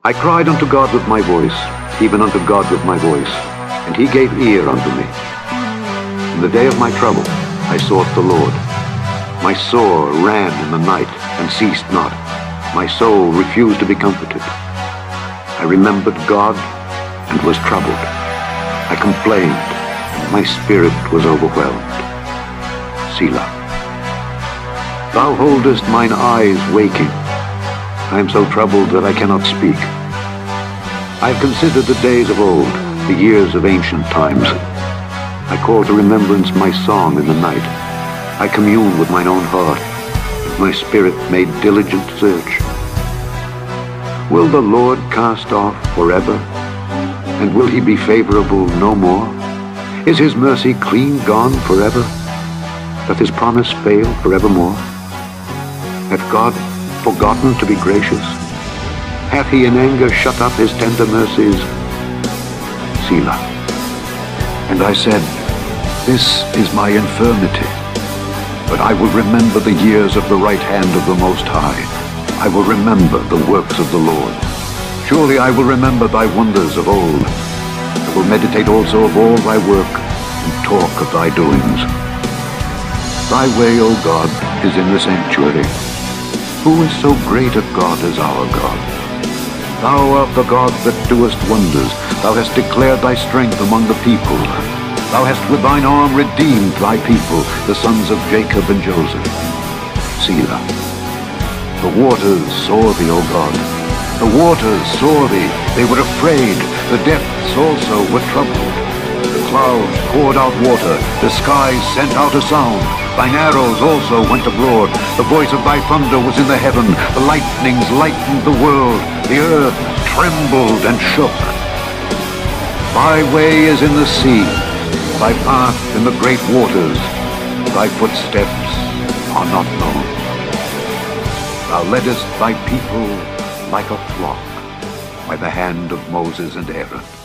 I cried unto God with my voice, even unto God with my voice, and he gave ear unto me. In the day of my trouble I sought the Lord. My sore ran in the night and ceased not. My soul refused to be comforted. I remembered God and was troubled. I complained, and my spirit was overwhelmed. Selah. Thou holdest mine eyes waking. I am so troubled that I cannot speak. I have considered the days of old, the years of ancient times. I call to remembrance my song in the night. I commune with mine own heart, and my spirit made diligent search. Will the Lord cast off forever? And will he be favorable no more? Is his mercy clean gone forever? Doth his promise fail forevermore? Hath God forgotten to be gracious? Hath he in anger shut up his tender mercies? Selah. And I said, this is my infirmity, but I will remember the years of the right hand of the Most High. I will remember the works of the Lord. Surely I will remember thy wonders of old. I will meditate also of all thy work, and talk of thy doings. Thy way, O God, is in the sanctuary. Who is so great a God as our God? Thou art the God that doest wonders. Thou hast declared thy strength among the people. Thou hast with thine arm redeemed thy people, the sons of Jacob and Joseph. Selah. The waters saw thee, O God. The waters saw thee. They were afraid. The depths also were troubled. The clouds poured out water. The skies sent out a sound. Thine arrows also went abroad. The voice of thy thunder was in the heaven. The lightnings lightened the world. The earth trembled and shook. Thy way is in the sea. Thy path in the great waters. Thy footsteps are not known. Thou leddest thy people like a flock by the hand of Moses and Aaron.